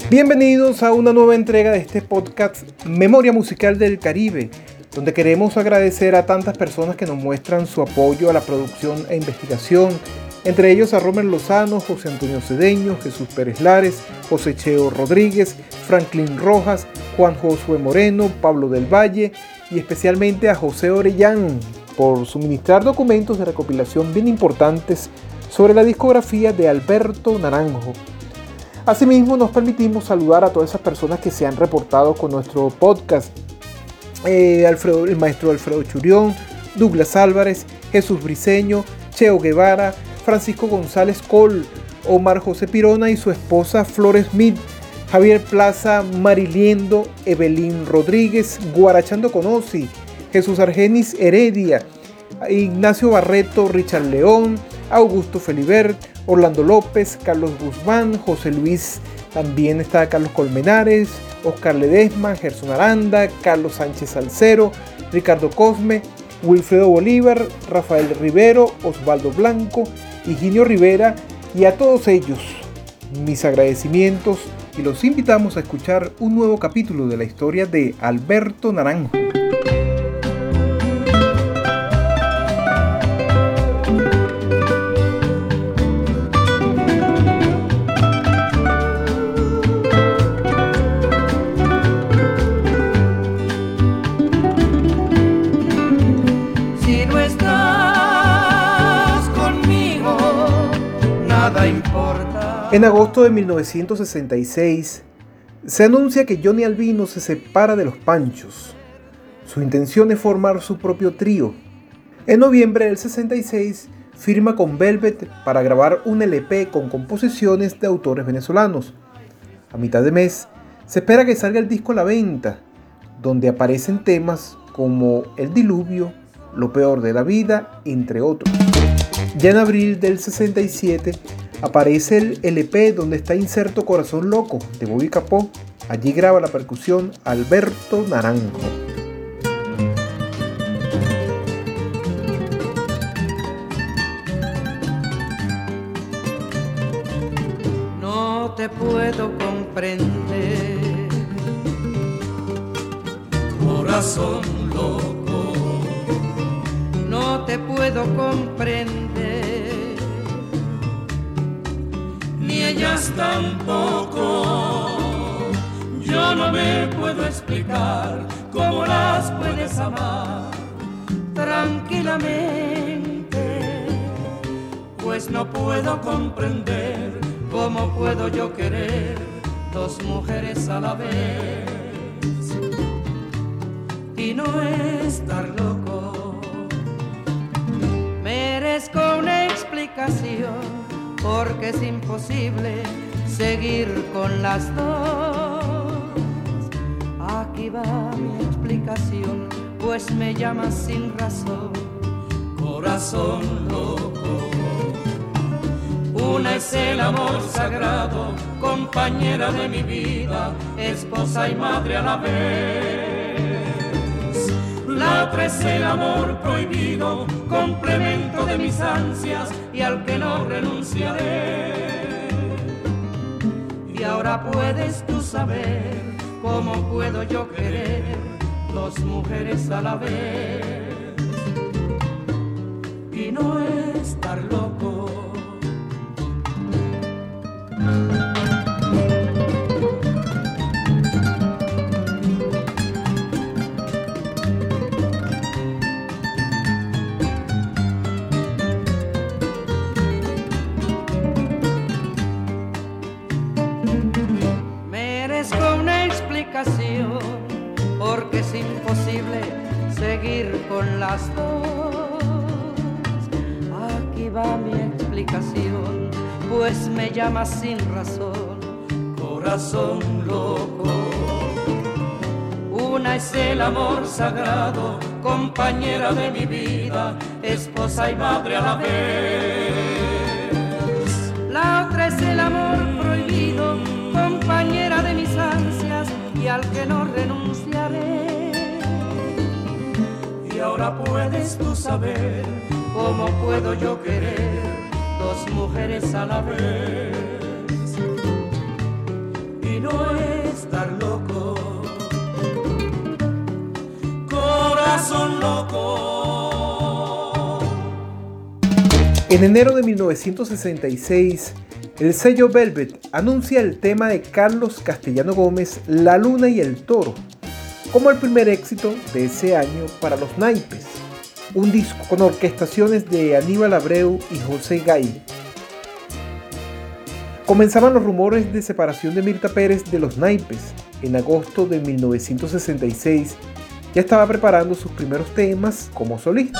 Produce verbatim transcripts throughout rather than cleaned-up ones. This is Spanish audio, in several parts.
Bienvenidos a una nueva entrega de este podcast Memoria Musical del Caribe, donde queremos agradecer a tantas personas que nos muestran su apoyo a la producción e investigación, entre ellos a Romer Lozano, José Antonio Cedeño, Jesús Pérez Lares, José Cheo Rodríguez, Franklin Rojas, Juan Josué Moreno, Pablo del Valle y especialmente a José Orellán por suministrar documentos de recopilación bien importantes sobre la discografía de Alberto Naranjo. Asimismo, nos permitimos saludar a todas esas personas que se han reportado con nuestro podcast. Eh, Alfredo, el maestro Alfredo Churión, Douglas Álvarez, Jesús Briceño, Cheo Guevara, Francisco González Col, Omar José Pirona y su esposa Flores Smith, Javier Plaza, Mariliendo, Evelyn Rodríguez, Guarachando Conosi, Jesús Argenis Heredia, Ignacio Barreto, Richard León, Augusto Felibert, Orlando López, Carlos Guzmán, José Luis, también está Carlos Colmenares, Oscar Ledesma, Gerson Aranda, Carlos Sánchez Salcero, Ricardo Cosme, Wilfredo Bolívar, Rafael Rivero, Osvaldo Blanco, Higinio Rivera y a todos ellos mis agradecimientos y los invitamos a escuchar un nuevo capítulo de la historia de Alberto Naranjo. En agosto de mil novecientos sesenta y seis, se anuncia que Johnny Albino se separa de Los Panchos. Su intención es formar su propio trío. En noviembre del sesenta y seis, firma con Velvet para grabar un L P con composiciones de autores venezolanos. A mitad de mes, se espera que salga el disco a la venta, donde aparecen temas como El Diluvio, Lo Peor de la Vida, entre otros. Ya en abril del sesenta y siete, aparece el L P donde está inserto Corazón Loco de Bobby Capó. Allí graba la percusión Alberto Naranjo. No te puedo comprender, corazón loco. No te puedo comprender, ni ellas tampoco. Yo no me puedo explicar cómo las puedes amar tranquilamente, pues no puedo comprender cómo puedo yo querer dos mujeres a la vez y no estar loco. Merezco una explicación, porque es imposible seguir con las dos. Aquí va mi explicación, pues me llamas sin razón. Corazón loco. Una es el amor sagrado, compañera de mi vida, esposa y madre a la vez. La otra es el amor prohibido, complemento de mis ansias y al que no renunciaré. Y ahora puedes tú saber cómo puedo yo querer dos mujeres a la vez y no estar loco. Porque es imposible seguir con las dos. Aquí va mi explicación, pues me llamas sin razón. Corazón loco. Una es el amor sagrado, compañera de mi vida, esposa y madre a la vez. La otra es el amor prohibido, compañera de mis ansias y al que no renunciaré. Y ahora puedes tú saber cómo puedo yo querer dos mujeres a la vez y no En enero de mil novecientos sesenta y seis, el sello Velvet anuncia el tema de Carlos Castellano Gómez, La Luna y el Toro, como el primer éxito de ese año para Los Naipes, un disco con orquestaciones de Aníbal Abreu y José Gai. Comenzaban los rumores de separación de Mirta Pérez de Los Naipes. En agosto de mil novecientos sesenta y seis ya estaba preparando sus primeros temas como solista.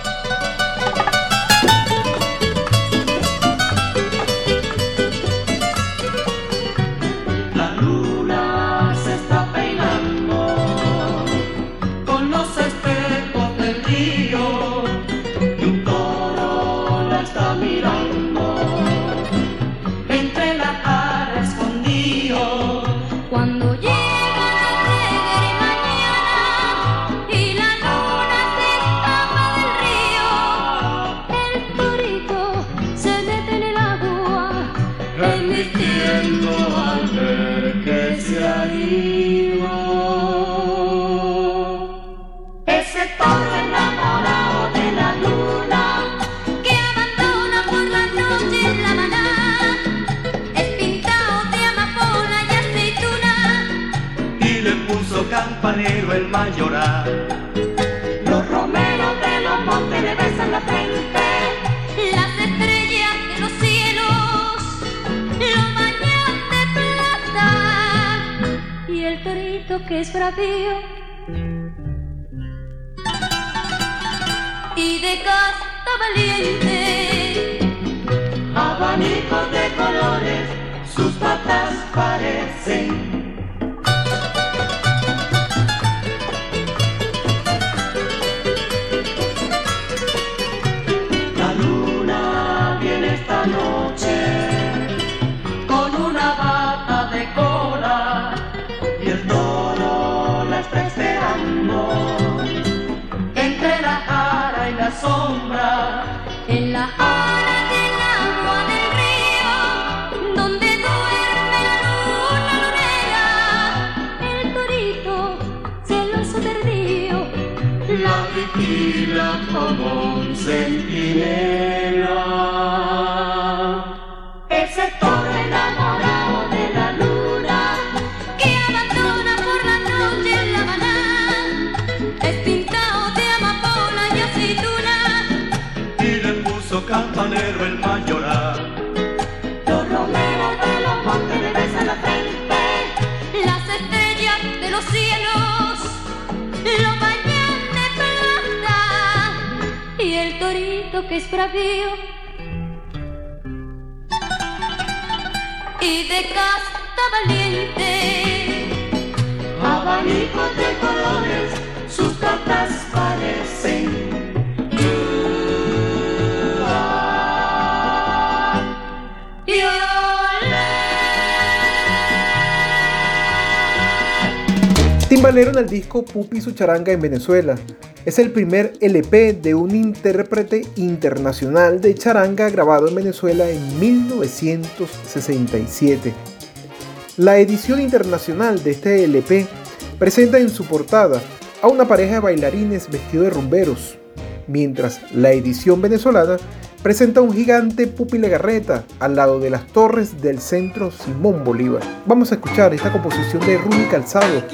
Campanero el mayoral, los romeros de los montes le besan la frente, las estrellas de los cielos lo bañan de plata, y el torito que es bravío y de casta valiente, abanicos de colores sus patas parecen. Sombra en la hora del agua del río, donde duerme la luna lunera, el torito celoso tardío la vigila como un centinela. Ese toro enamorado de la luna que abandona por la noche en La Habana, es pintado de amapola y aceituna, campanero el mayoral, los romeros de los montes le besan la frente, las estrellas de los cielos lo bañan de plata, y el torito que es bravío y de casta valiente, abanicos de colores sus patas parecen. Timbalero en el disco Pupi y su charanga en Venezuela. Es el primer L P de un intérprete internacional de charanga grabado en Venezuela en mil novecientos sesenta y siete. La edición internacional de este L P presenta en su portada a una pareja de bailarines vestidos de rumberos, mientras la edición venezolana presenta a un gigante Pupi Legarreta al lado de las torres del centro Simón Bolívar. Vamos a escuchar esta composición de Rumi Calzado.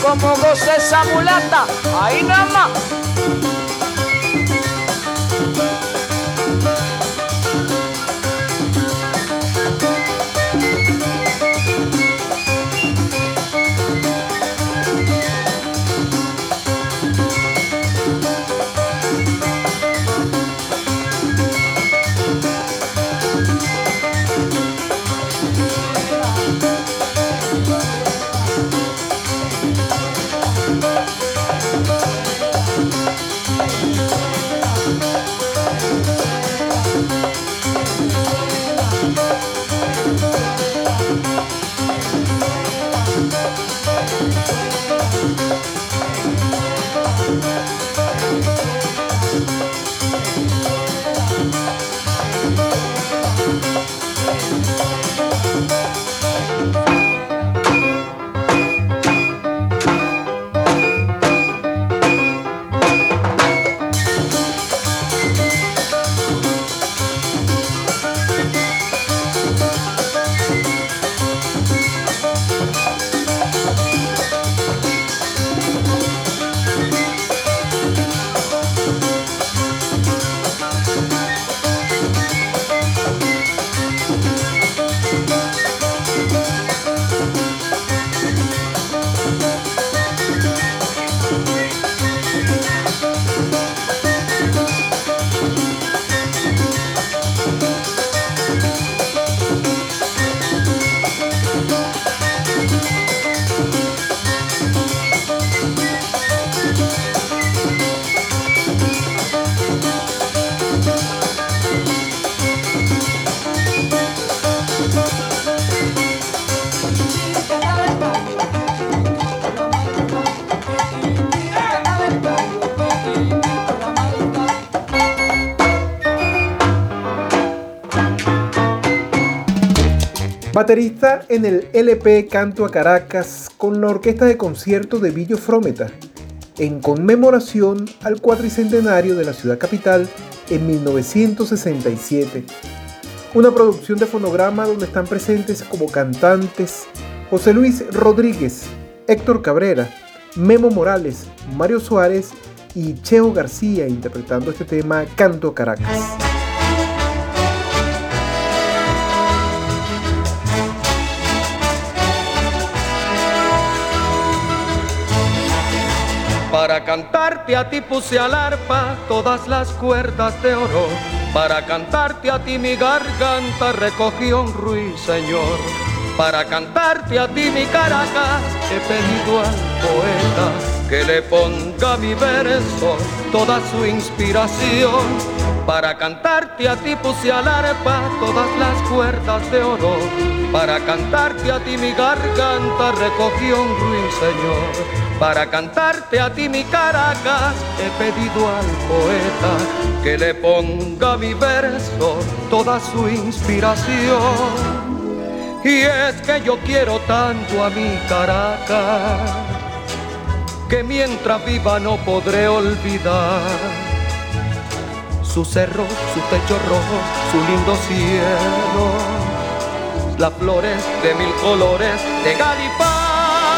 como goza esa mulata, ahí nada más. Baterista en el L P Canto a Caracas con la Orquesta de Conciertos de Billo Frometa, en conmemoración al cuatricentenario de la ciudad capital en mil novecientos sesenta y siete. Una producción de fonograma donde están presentes como cantantes José Luis Rodríguez, Héctor Cabrera, Memo Morales, Mario Suárez y Cheo García interpretando este tema Canto a Caracas. Para cantarte a ti puse al arpa todas las cuerdas de oro. Para cantarte a ti mi garganta recogió un ruiseñor. Para cantarte a ti mi Caracas he pedido al poeta que le ponga a mi verso toda su inspiración. Para cantarte a ti puse al arpa todas las cuerdas de oro. Para cantarte a ti mi garganta recogió un ruiseñor. Para cantarte a ti mi Caracas he pedido al poeta que le ponga a mi verso toda su inspiración. Y es que yo quiero tanto a mi Caracas que mientras viva no podré olvidar su cerro, su techo rojo, su lindo cielo, las flores de mil colores de Galipán.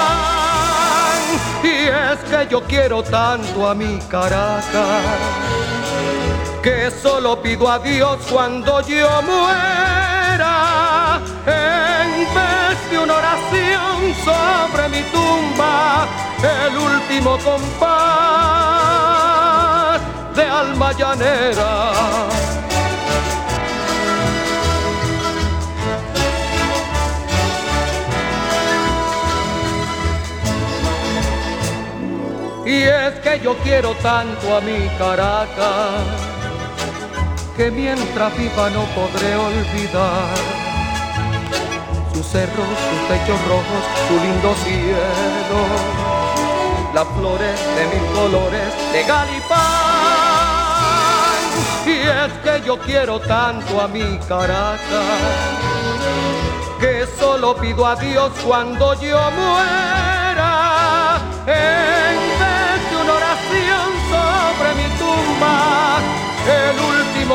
Y es que yo quiero tanto a mi Caracas que solo pido a Dios cuando yo muera, en vez de una oración sobre mi tumba, el último compás de alma llanera. Y es que yo quiero tanto a mi Caracas que mientras viva no podré olvidar sus cerros, sus techos rojos, su lindo cielo, las flores de mil colores de Galipán. Y es que yo quiero tanto a mi Caracas que solo pido a Dios cuando yo muera, en vez de una oración sobre mi tumba, el último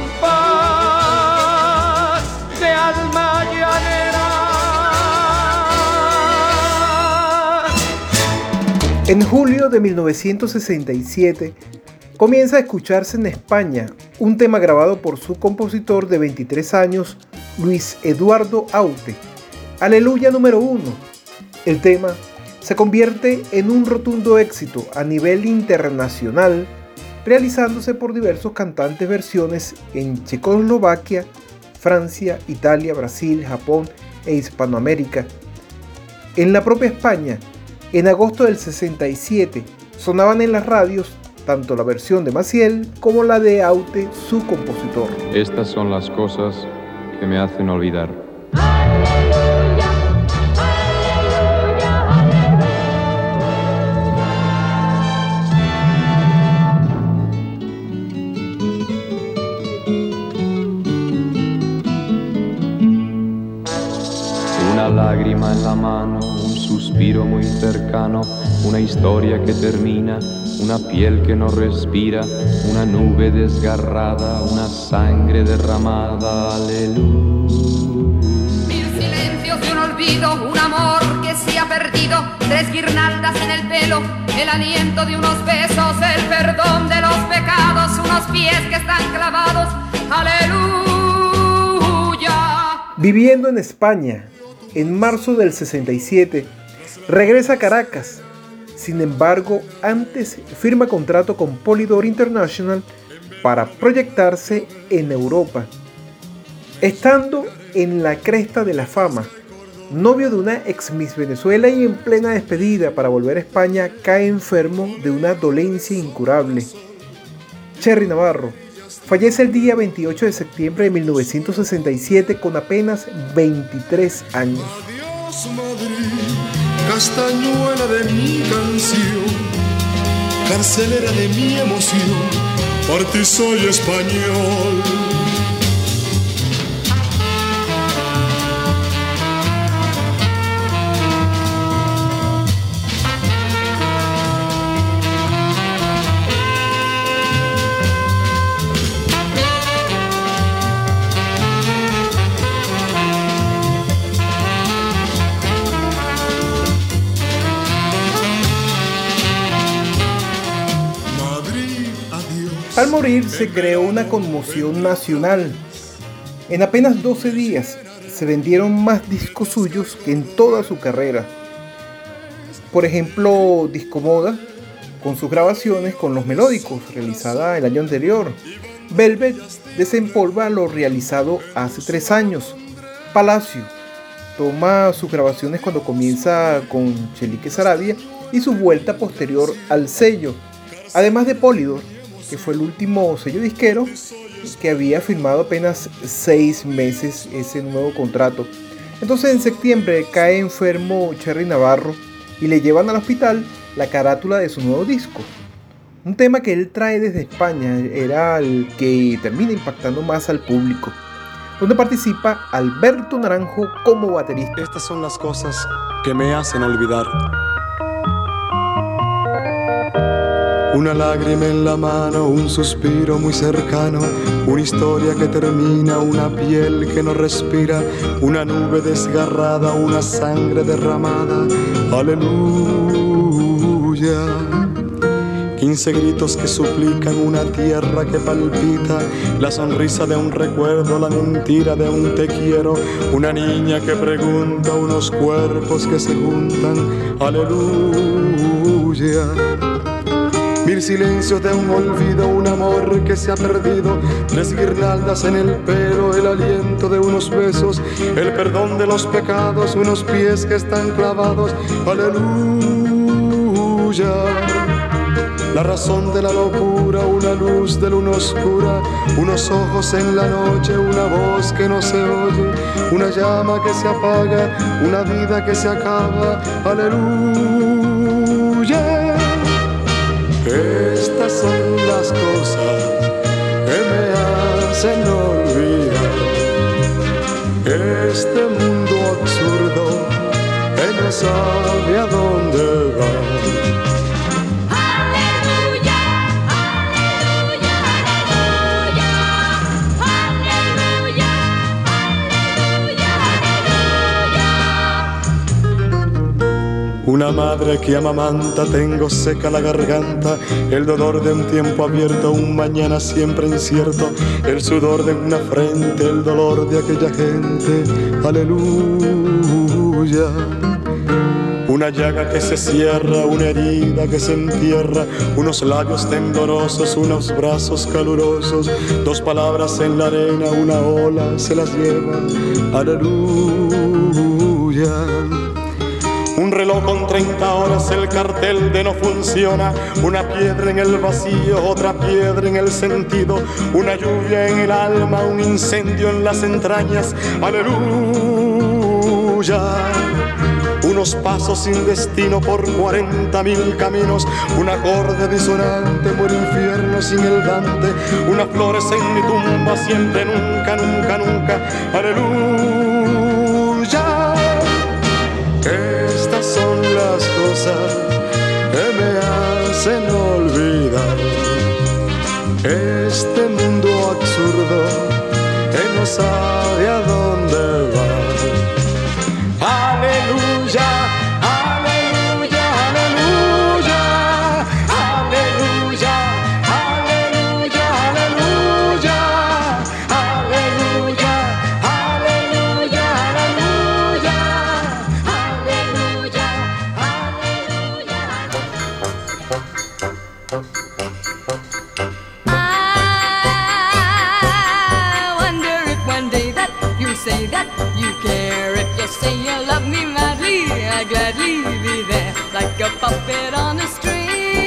compás de alma llanera. En julio de mil novecientos sesenta y siete comienza a escucharse en España un tema grabado por su compositor de veintitrés años, Luis Eduardo Aute, Aleluya número uno. El tema se convierte en un rotundo éxito a nivel internacional, realizándose por diversos cantantes versiones en Checoslovaquia, Francia, Italia, Brasil, Japón e Hispanoamérica. En la propia España, en agosto del sesenta y siete, sonaban en las radios tanto la versión de Maciel como la de Aute, su compositor. Estas son las cosas que me hacen olvidar. Una lágrima en la mano, un suspiro muy cercano, una historia que termina, una piel que no respira, una nube desgarrada, una sangre derramada, aleluya. Mil silencios de un olvido, un amor que se ha perdido, tres guirnaldas en el pelo, el aliento de unos besos, el perdón de los pecados, unos pies que están clavados, aleluya. Viviendo en España, en marzo del sesenta y siete, regresa a Caracas. Sin embargo, antes firma contrato con Polydor International para proyectarse en Europa. Estando en la cresta de la fama, novio de una ex Miss Venezuela y en plena despedida para volver a España, cae enfermo de una dolencia incurable. Cherry Navarro fallece el día veintiocho de septiembre de mil novecientos sesenta y siete con apenas veintitrés años. Adiós, Madrid, castañuela de mi canción, carcelera de mi emoción, por ti soy español. Al morir se creó una conmoción nacional. En apenas doce días se vendieron más discos suyos que en toda su carrera. Por ejemplo, Discomoda, con sus grabaciones con los melódicos, realizada el año anterior. Velvet desempolva lo realizado hace tres años. Palacio toma sus grabaciones cuando comienza con Chelique Saravia y su vuelta posterior al sello. Además de Polydor, que fue el último sello disquero que había firmado apenas seis meses ese nuevo contrato. Entonces en septiembre cae enfermo Cherry Navarro y le llevan al hospital la carátula de su nuevo disco. Un tema que él trae desde España era el que termina impactando más al público, donde participa Alberto Naranjo como baterista. Estas son las cosas que me hacen olvidar. Una lágrima en la mano, un suspiro muy cercano, una historia que termina, una piel que no respira, una nube desgarrada, una sangre derramada, aleluya. Quince gritos que suplican, una tierra que palpita, la sonrisa de un recuerdo, la mentira de un te quiero, una niña que pregunta, unos cuerpos que se juntan, aleluya. Mil silencios de un olvido, un amor que se ha perdido, tres guirnaldas en el pelo, el aliento de unos besos, el perdón de los pecados, unos pies que están clavados, aleluya. La razón de la locura, una luz de luna oscura, unos ojos en la noche, una voz que no se oye, una llama que se apaga, una vida que se acaba, aleluya. Estas son las cosas que me hacen olvidar este mundo absurdo que no sabe a dónde va. Aleluya, aleluya, aleluya, aleluya, aleluya, aleluya. Una madre que amamanta, tengo seca la garganta, el dolor de un tiempo abierto, un mañana siempre incierto, el sudor de una frente, el dolor de aquella gente, aleluya. Una llaga que se cierra, una herida que se entierra, unos labios temblorosos, unos brazos calurosos, dos palabras en la arena, una ola se las lleva, aleluya. Un reloj con treinta horas, el cartel de no funciona, una piedra en el vacío, otra piedra en el sentido, una lluvia en el alma, un incendio en las entrañas, aleluya. Unos pasos sin destino por cuarenta mil caminos, un acorde disonante por infierno sin el Dante, unas flores en mi tumba, siempre, nunca, nunca, nunca, aleluya. Estas son las cosas que me hacen olvidar este mundo absurdo que no sabe a dónde va. Aleluya, aleluya, aleluya, aleluya, aleluya, aleluya, aleluya, aleluya, aleluya, aleluya, I wonder if one day that you say that you care, if you say you love me madly, I'd gladly be there like a puppet on a string.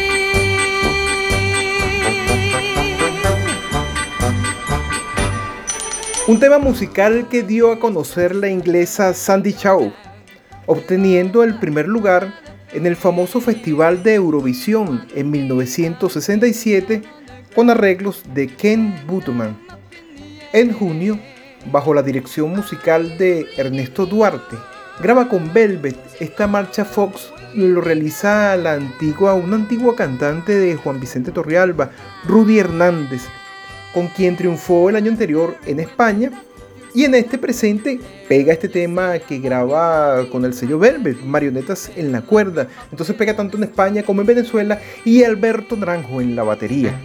Un tema musical que dio a conocer la inglesa Sandie Shaw, obteniendo el primer lugar en el famoso Festival de Eurovisión en mil novecientos sesenta y siete con arreglos de Ken Butterman. En junio, bajo la dirección musical de Ernesto Duarte, graba con Velvet esta marcha Fox y lo realiza la antigua, una antigua cantante de Juan Vicente Torrealba, Rudy Hernández, con quien triunfó el año anterior en España, y en este presente pega este tema que graba con el sello Velvet, Marionetas en la cuerda. Entonces pega tanto en España como en Venezuela, y Alberto Naranjo en la batería.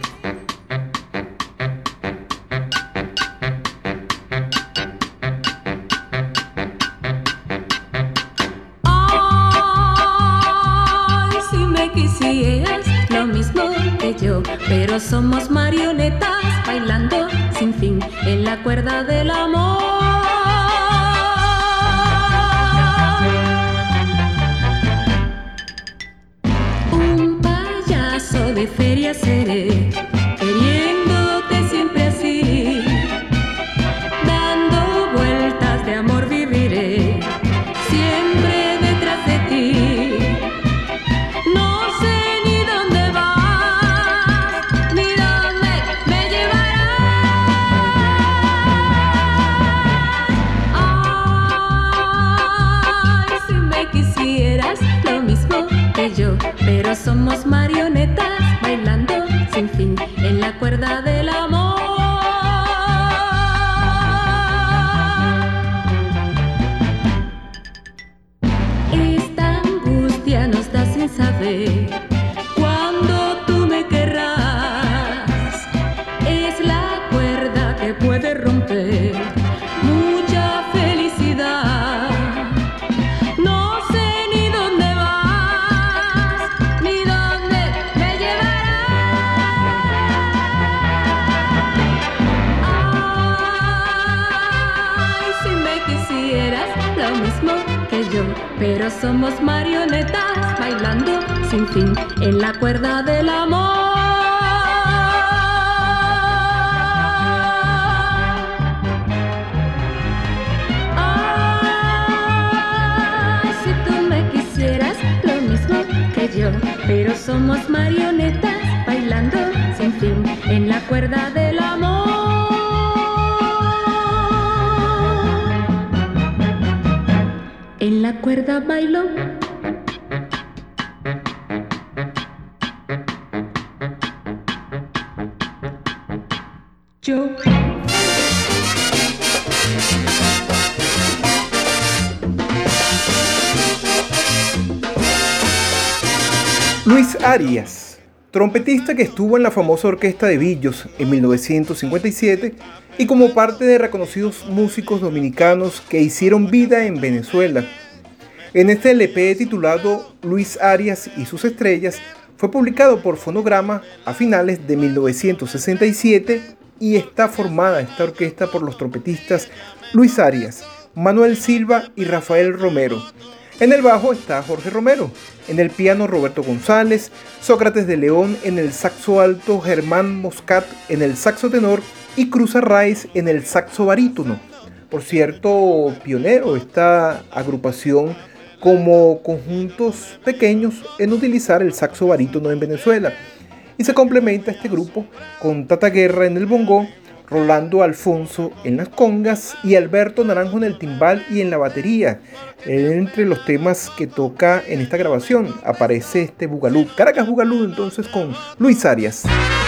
Ay, si me quisieras lo mismo que yo, pero somos marionetas bailando sin fin en la cuerda del amor. Un payaso de feria seré, queriéndote siempre así, dando vueltas de amor viviré, siempre detrás de ti. No sé ni dónde vas, ni dónde me llevarás. Ay, si me quisieras lo mismo que yo, pero somos marionetas bailando sin fin en la cuerda del amor. Esta angustia nos da sin saber cuando tú me querrás. Es la cuerda que puede romper mucha felicidad. No sé ni dónde vas, ni dónde me llevarás. Ay, si me quisieras lo mismo que yo, pero somos marionetas bailando sin fin en la cuerda del amor. Ay, si tú me quisieras lo mismo que yo, pero somos marionetas bailando sin fin en la cuerda del amor. En la cuerda bailo, yo. Luis Arias, trompetista que estuvo en la famosa Orquesta de Billos en mil novecientos cincuenta y siete y como parte de reconocidos músicos dominicanos que hicieron vida en Venezuela. En este L P titulado Luis Arias y sus estrellas, fue publicado por Fonograma a finales de mil novecientos sesenta y siete y está formada esta orquesta por los trompetistas Luis Arias, Manuel Silva y Rafael Romero. En el bajo está Jorge Romero, en el piano Roberto González, Sócrates de León en el saxo alto, Germán Moscat en el saxo tenor y Cruz Arraiz en el saxo barítono. Por cierto, pionero esta agrupación como conjuntos pequeños en utilizar el saxo barítono en Venezuela. Y se complementa este grupo con Tata Guerra en el bongó, Rolando Alfonso en las congas y Alberto Naranjo en el timbal y en la batería. Entre los temas que toca en esta grabación aparece este Bugalú, Caracas Bugalú, entonces con Luis Arias.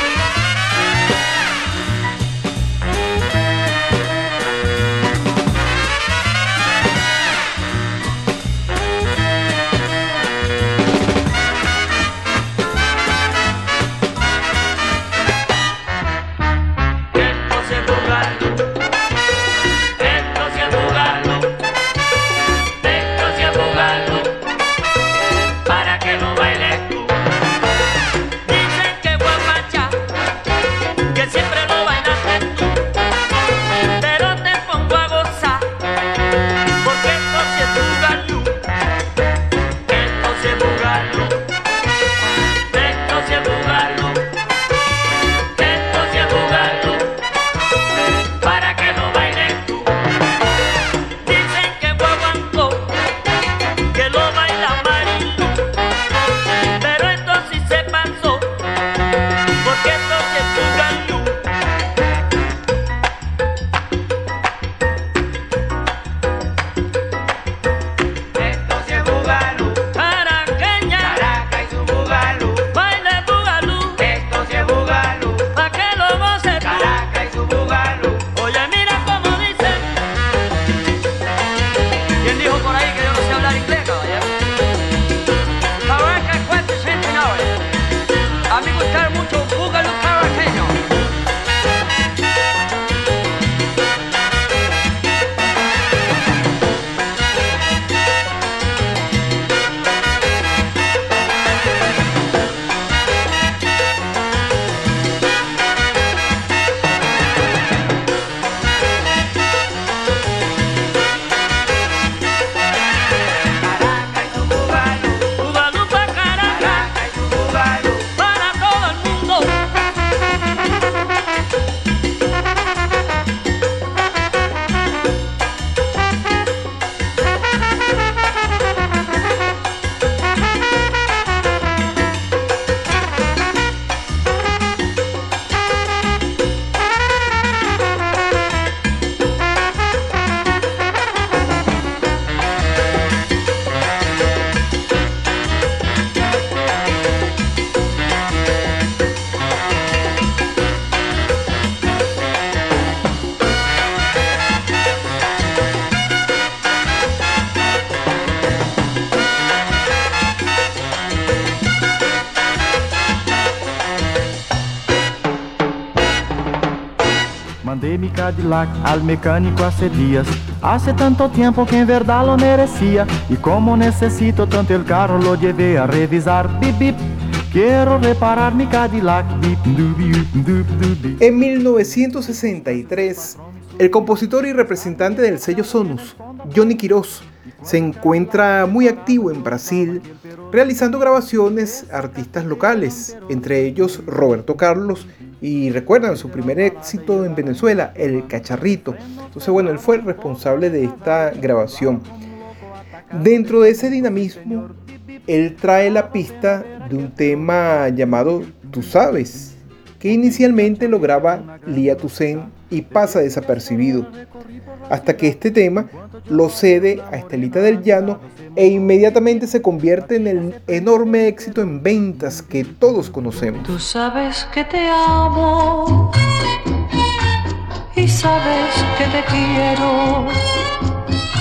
Mandei mi Cadillac al mecánico hace días. Hace tanto tiempo que en verdad lo merecía. Y como necesito tanto el carro, lo llevé a revisar. Bip, bip. Quiero reparar mi Cadillac. Bip, dup, dup, dup, dup. En mil novecientos sesenta y tres, el compositor y representante del sello Sonus, Johnny Quirós, se encuentra muy activo en Brasil, realizando grabaciones a artistas locales, entre ellos Roberto Carlos, y recuerdan su primer éxito en Venezuela, El Cacharrito. Entonces, bueno, él fue el responsable de esta grabación. Dentro de ese dinamismo, él trae la pista de un tema llamado Tú Sabes, que inicialmente lo graba Lía Toussaint y pasa desapercibido, hasta que este tema lo cede a Estelita del Llano e inmediatamente se convierte en el enorme éxito en ventas que todos conocemos. Tú sabes que te amo y sabes que te quiero.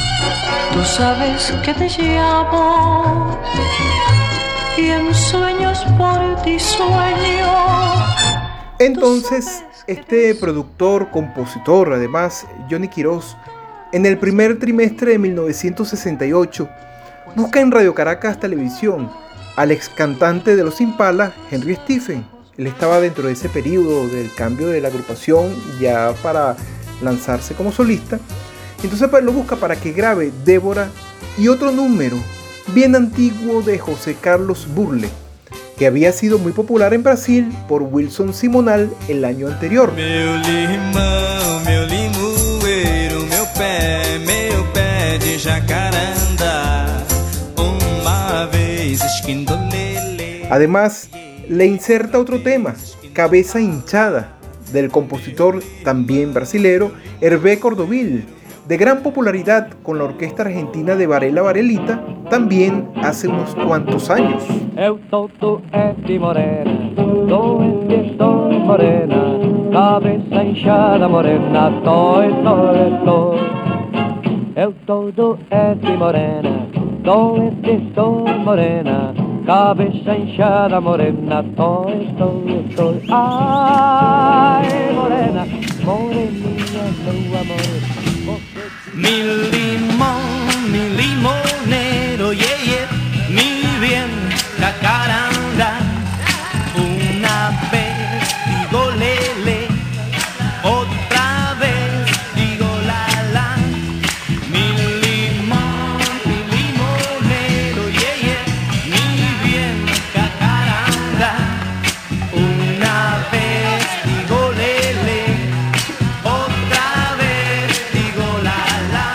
Tú sabes que te llamo y en sueños por ti sueño. Entonces, este productor, compositor, además, Johnny Quirós, en el primer trimestre de mil novecientos sesenta y ocho, busca en Radio Caracas Televisión al ex cantante de Los Impala, Henry Stephen. Él estaba dentro de ese periodo del cambio de la agrupación ya para lanzarse como solista. Entonces pues, lo busca para que grabe Débora y otro número bien antiguo de José Carlos Burle, que había sido muy popular en Brasil por Wilson Simonal el año anterior. Meu limão, meu limoeiro, meu pé, meu pé de jacarandá, uma vez esquindolele. Además, le inserta otro tema, Cabeza hinchada, del compositor también brasilero Hervé Cordovil, de gran popularidad con la orquesta argentina de Varela Varelita, también hace unos cuantos años. Eu tô doente morena, doente estou morena, cabeça inchada morena, toi, toi, toi. Eu tô doente morena, doente estou morena, cabeça inchada morena, toi, toi, toi. Ai, morena, moreninha, meu amor. Mi limón, mi limonero, yeah, yeah, mi bien jacaranda. Una vez digo lele, otra vez digo la la. Mi limón, mi limonero, yeah, yeah, mi bien jacaranda. Una vez digo lele, otra vez digo la la.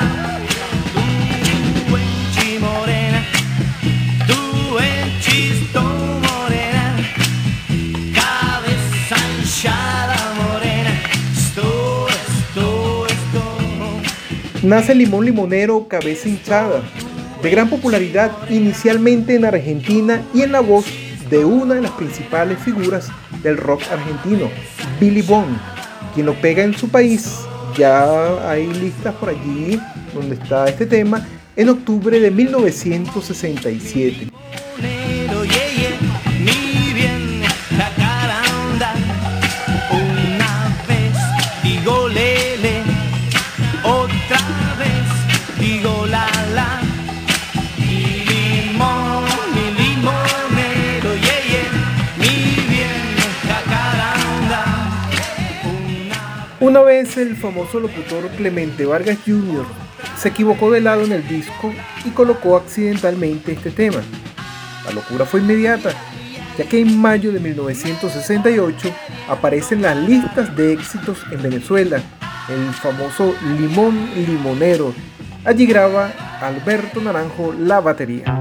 Tú enchi morena, tú enchisto morena, cabeza hinchada morena, esto, esto, esto. Nace Limón Limonero, Cabeza hinchada, de gran popularidad inicialmente en Argentina y en la voz de una de las principales figuras del rock argentino, Billy Bond, quien lo pega en su país. Ya hay listas por allí donde está este tema, en octubre de mil novecientos sesenta y siete. Monero, yeah, yeah, mi bien jacaranda. Una vez digo lele, otra vez digo la la. Mi limón, mi limonero, yeah, yeah, mi bien jacaranda. Una vez el famoso locutor Clemente Vargas junior se equivocó de lado en el disco y colocó accidentalmente este tema. La locura fue inmediata, ya que en mayo de mil novecientos sesenta y ocho aparece en las listas de éxitos en Venezuela el famoso Limón Limonero. Allí graba Alberto Naranjo la batería.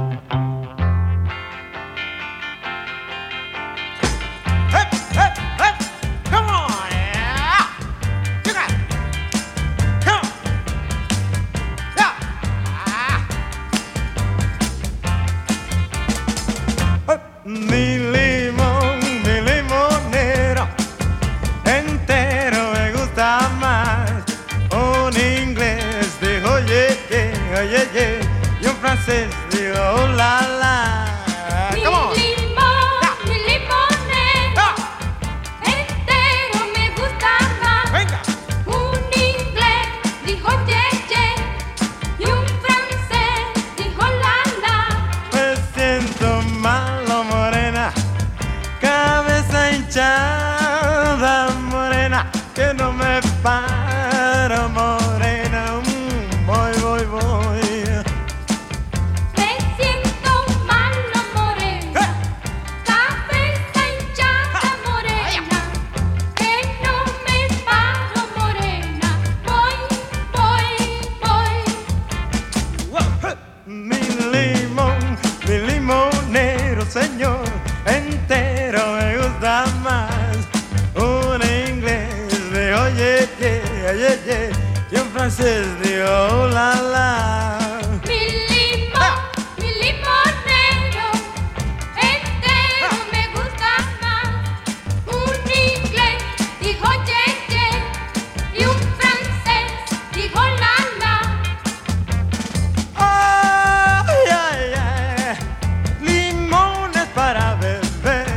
Mi limón, mi limonero, entero me gusta más. Un inglés dijo ye, ye, ye, ye, y un francés dijo oh, la, la. Mi Come on. limón, mi limonero, entero me gusta más. Venga. Un inglés dijo ye, ye, y un francés dijo la, la. Me siento malo, morena, cabeza hinchada, morena, que no me paro, morena, mm, voy, voy, voy. Me siento malo, morena, cabeza hinchada, morena, que no me paro, morena, voy, voy, voy. Mi limón, mi limonero, señor, entero me gusta más. Un inglés de oye, ye, ye, ye, y un francés de oh, la, la. Mi limón, mi limonero, entero me gusta más. Un inglés dijo ye, ye, y un francés dijo la, la. Ay, ay, ay, limones para beber,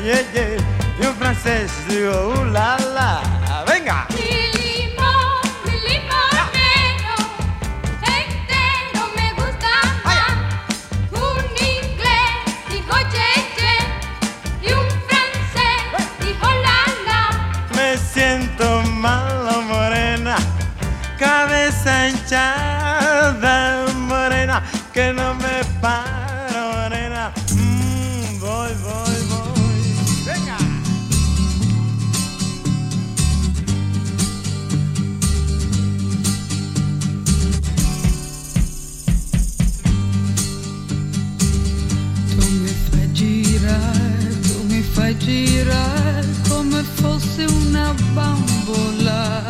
oye, ye, y un francés digo, uh, la, la, venga. Mi limón, mi limonero, entero me gusta más. Un inglés dijo ye, ye, y un francés dijo la, la. Me siento malo, morena, cabeza hinchada, morena, que no me paro, morena. Mm, voy, voy, voy. Venga. Tu mi fai girare, tu mi fai girare come fosse una bambola.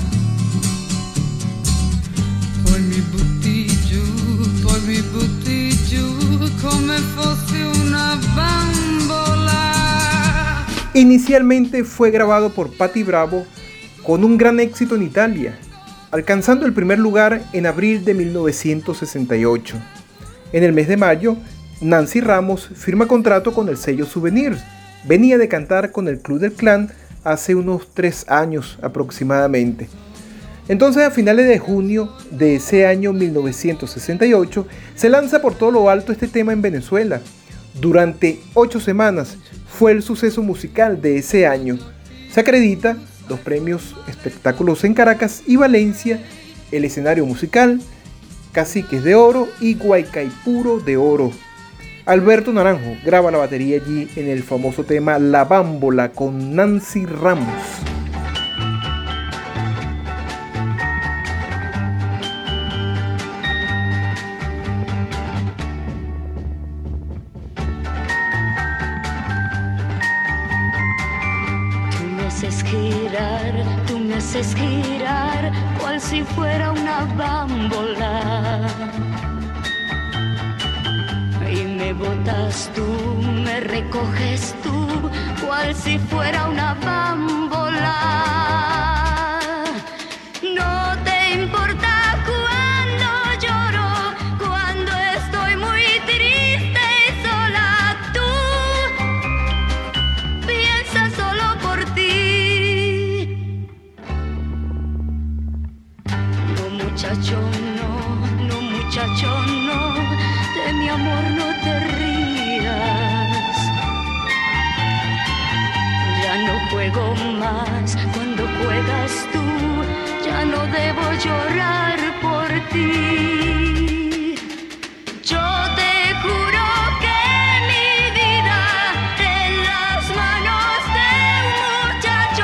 Poi mi butti giù, poi mi butti giù come fosse una bambola. Inicialmente fue grabado por Patti Bravo con un gran éxito en Italia, alcanzando el primer lugar en abril de mil novecientos sesenta y ocho. En el mes de mayo, Nancy Ramos firma contrato con el sello Souvenirs. Venía de cantar con el Club del Clan hace unos tres años aproximadamente. Entonces, a finales de junio de ese año mil novecientos sesenta y ocho, se lanza por todo lo alto este tema en Venezuela. Durante ocho semanas fue el suceso musical de ese año. Se acredita dos premios espectáculos en Caracas y Valencia, el escenario musical, Caciques de Oro y Guaycaipuro de Oro. Alberto Naranjo graba la batería allí en el famoso tema La Bámbola con Nancy Ramos. Girar, tú me haces girar, cual si fuera una bámbola. Y me botas tú, me recoges tú, cual si fuera una bámbola. No te importa cuando lloro, cuando estoy muy triste y sola. Tú piensas solo por ti. No, muchacho, no, no, muchacho, no, de mi amor no te rías. Ya no juego más cuando juegas tú, ya no debo llorar por ti. Yo te juro que mi vida en las manos de un muchacho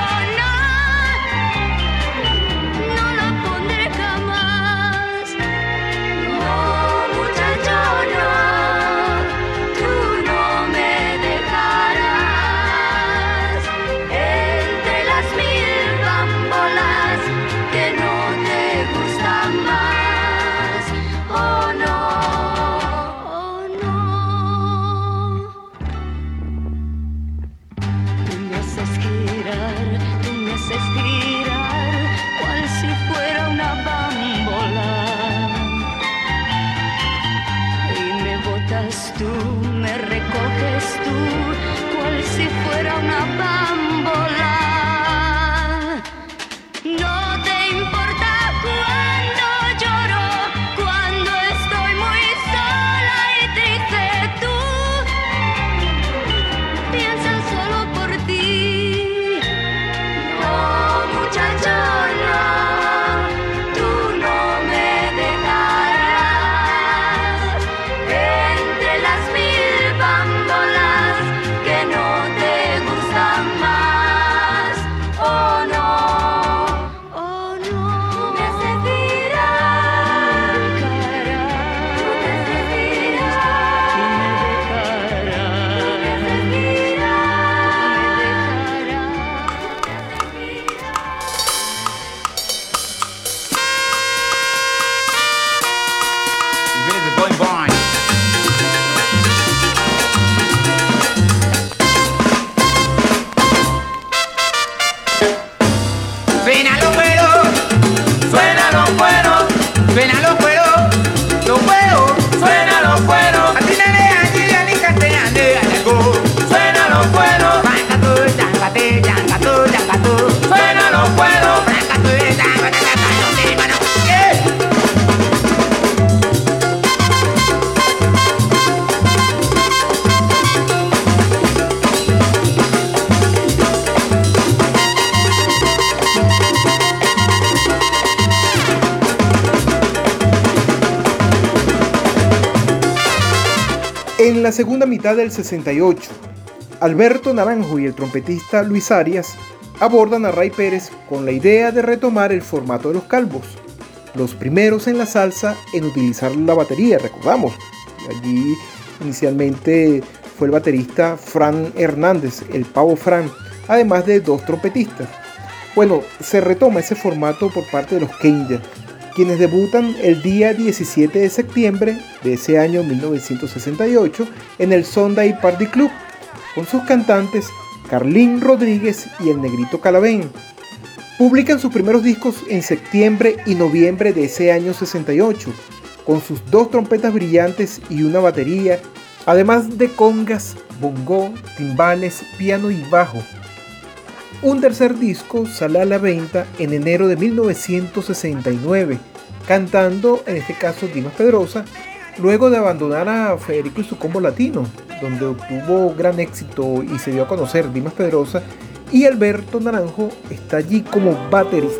no, no la pondré jamás. No, muchacho, no, tú no me dejarás entre las mil bambolas que no te gustan más. Oh no, oh no. Tú me haces girar, tú me haces girar, cual si fuera una bámbola. Y me botas tú, me recoges tú, cual si fuera una bámbola. No te importa cuando lloro, cuando estoy muy sola y triste. Tú piensas solo por ti. No, muchacho, no, tú no me dejarás entre las mil bambolas que no te gustan más. En la segunda mitad del sesenta y ocho, Alberto Naranjo y el trompetista Luis Arias abordan a Ray Pérez con la idea de retomar el formato de los calvos, los primeros en la salsa en utilizar la batería, recordamos. Allí inicialmente fue el baterista Fran Hernández, el Pavo Fran, además de dos trompetistas. Bueno, se retoma ese formato por parte de los Kenya, quienes debutan el día diecisiete de septiembre de ese año mil novecientos sesenta y ocho en el Sunday Party Club, con sus cantantes Carlín Rodríguez y el Negrito Calavén. Publican sus primeros discos en septiembre y noviembre de ese año sesenta y ocho, con sus dos trompetas brillantes y una batería, además de congas, bongó, timbales, piano y bajo. Un tercer disco sale a la venta en enero de mil novecientos sesenta y nueve, cantando en este caso Dimas Pedrosa, luego de abandonar a Federico y su Combo Latino, donde obtuvo gran éxito y se dio a conocer Dimas Pedrosa, y Alberto Naranjo está allí como baterista.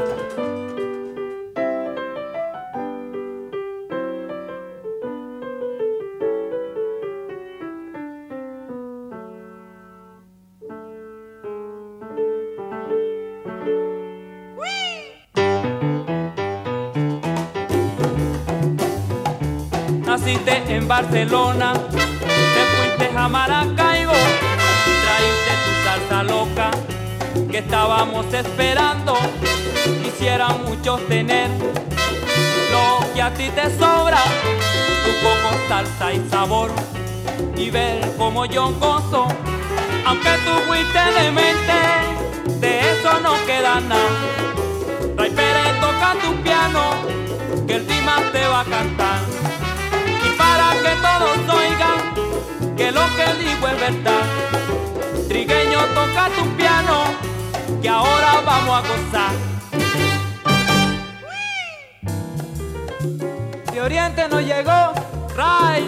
Naciste en Barcelona, te fuiste a Maracaibo, traíste tu salsa loca que estábamos esperando. Quisieran muchos tener lo que a ti te sobra, tu coco, salsa y sabor, y ver como yo gozo. Aunque tú fuiste demente, de eso no queda nada. Ray Pérez toca tu piano, que el Dimas te va a cantar. Para que todos oigan que lo que digo es verdad, Trigueño toca tu piano, que ahora vamos a gozar. De Oriente nos llegó Ray.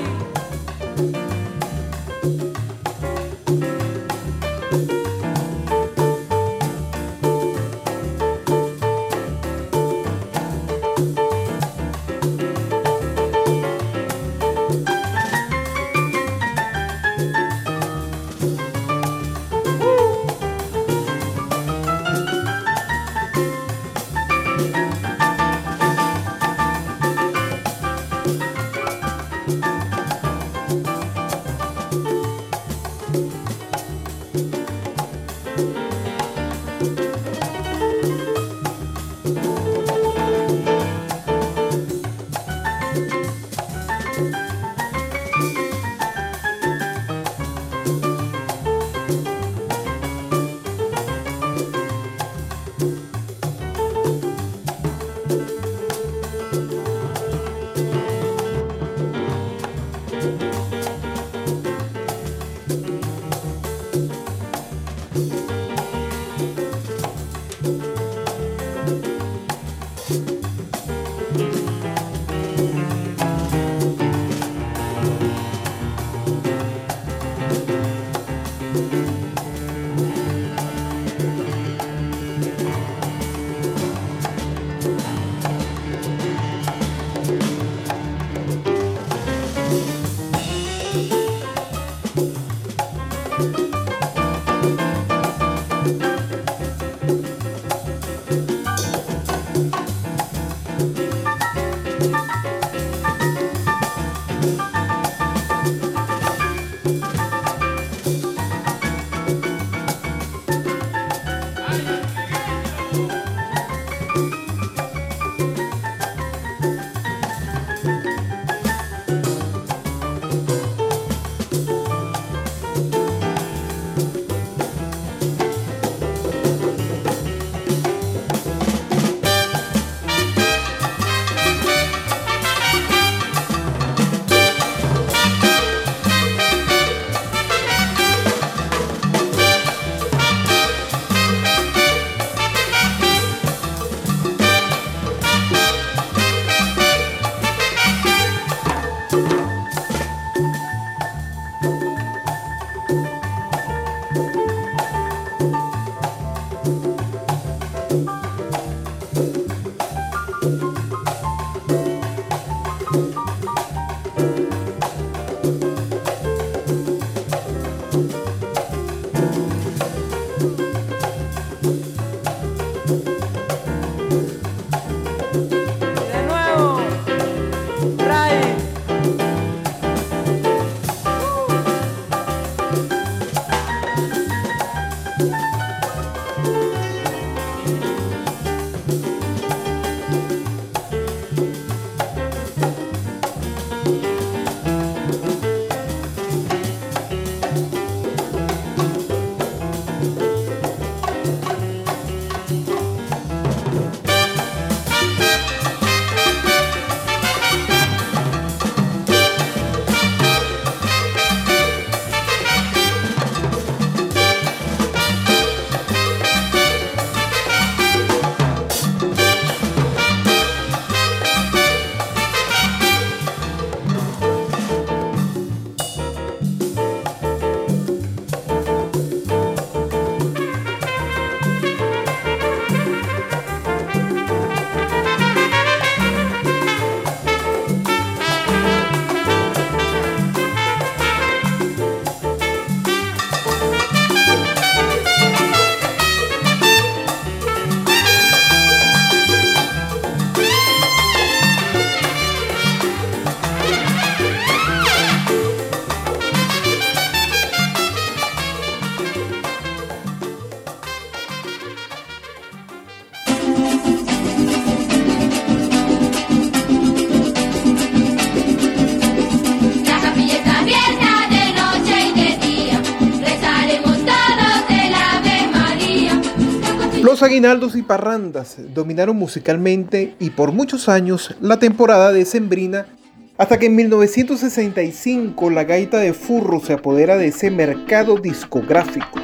Los aguinaldos y parrandas dominaron musicalmente y por muchos años la temporada decembrina, hasta que en mil novecientos sesenta y cinco la gaita de furro se apodera de ese mercado discográfico.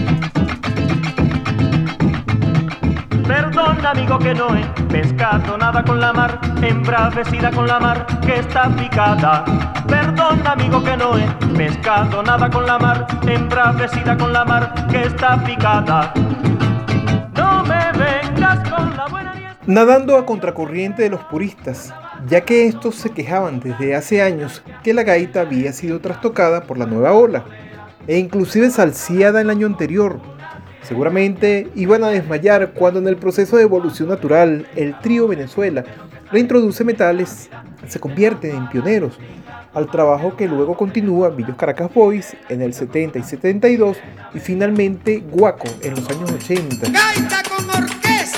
Perdón, amigo, que no he pescado nada con la mar, embravecida con la mar que está picada. Perdón, amigo, que no he pescado nada con la mar, embravecida con la mar que está picada. No me vengas con la buena nieta. Nadando a contracorriente de los puristas, ya que estos se quejaban desde hace años que la gaita había sido trastocada por la nueva ola, e inclusive salseada el año anterior. Seguramente iban a desmayar cuando en el proceso de evolución natural el trío Venezuela reintroduce metales, se convierten en pioneros, al trabajo que luego continúa Villos Caracas Boys en el setenta y setenta y dos y finalmente Guaco en los años ochenta. ¡Gaita con orquesta!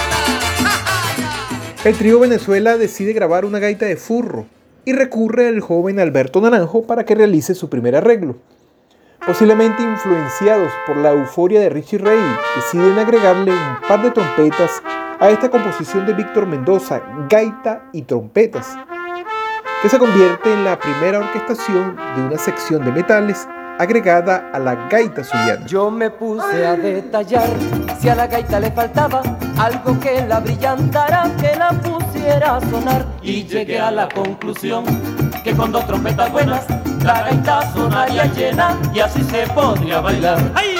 El trío Venezuela decide grabar una gaita de furro y recurre al joven Alberto Naranjo para que realice su primer arreglo. Posiblemente influenciados por la euforia de Richie Ray, deciden agregarle un par de trompetas a esta composición de Víctor Mendoza, Gaita y Trompetas, que se convierte en la primera orquestación de una sección de metales agregada a la gaita zuliana. Yo me puse a detallar si a la gaita le faltaba algo que la brillantara, que la pusiera a sonar, y llegué a la conclusión que con dos trompetas buenas la gaita sonaría llena y así se podría bailar. ¡Ay!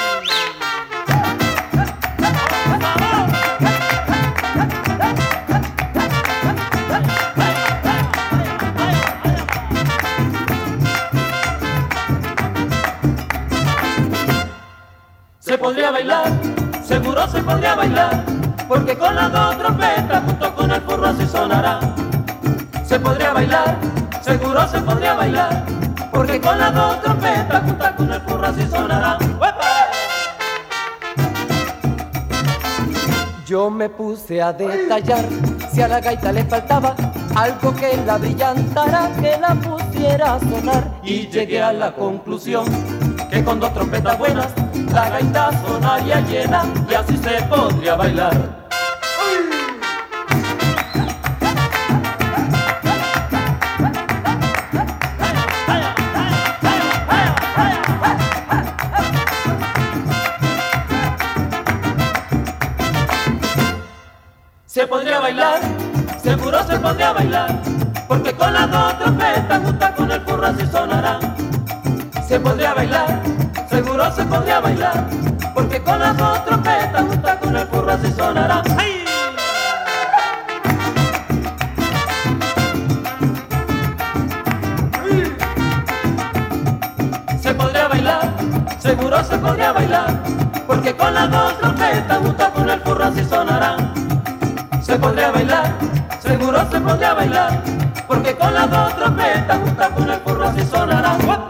Se podría bailar, seguro se podría bailar, porque con las dos trompetas junto con el furro así sonará. Se podría bailar, seguro se podría bailar, porque con las dos trompetas junto con el furro así sonará. ¡Uepa! Yo me puse a detallar si a la gaita le faltaba algo que la brillantara, que la pusiera a sonar, y llegué a la conclusión que con dos trompetas buenas la gaita sonaría llena y así se podría bailar. Se podría bailar, seguro se podría bailar, porque con las dos trompetas juntas con el furro así sonará. Se podría bailar, seguro se podría bailar, porque con las dos trompetas juntas con el furro así sonará. ¡Ay! Se podría bailar, seguro se podría bailar, porque con las dos trompetas juntas con el furro así sonará. Se podría bailar, seguro se podría bailar, porque con las dos trompetas juntas con el furro así sonará.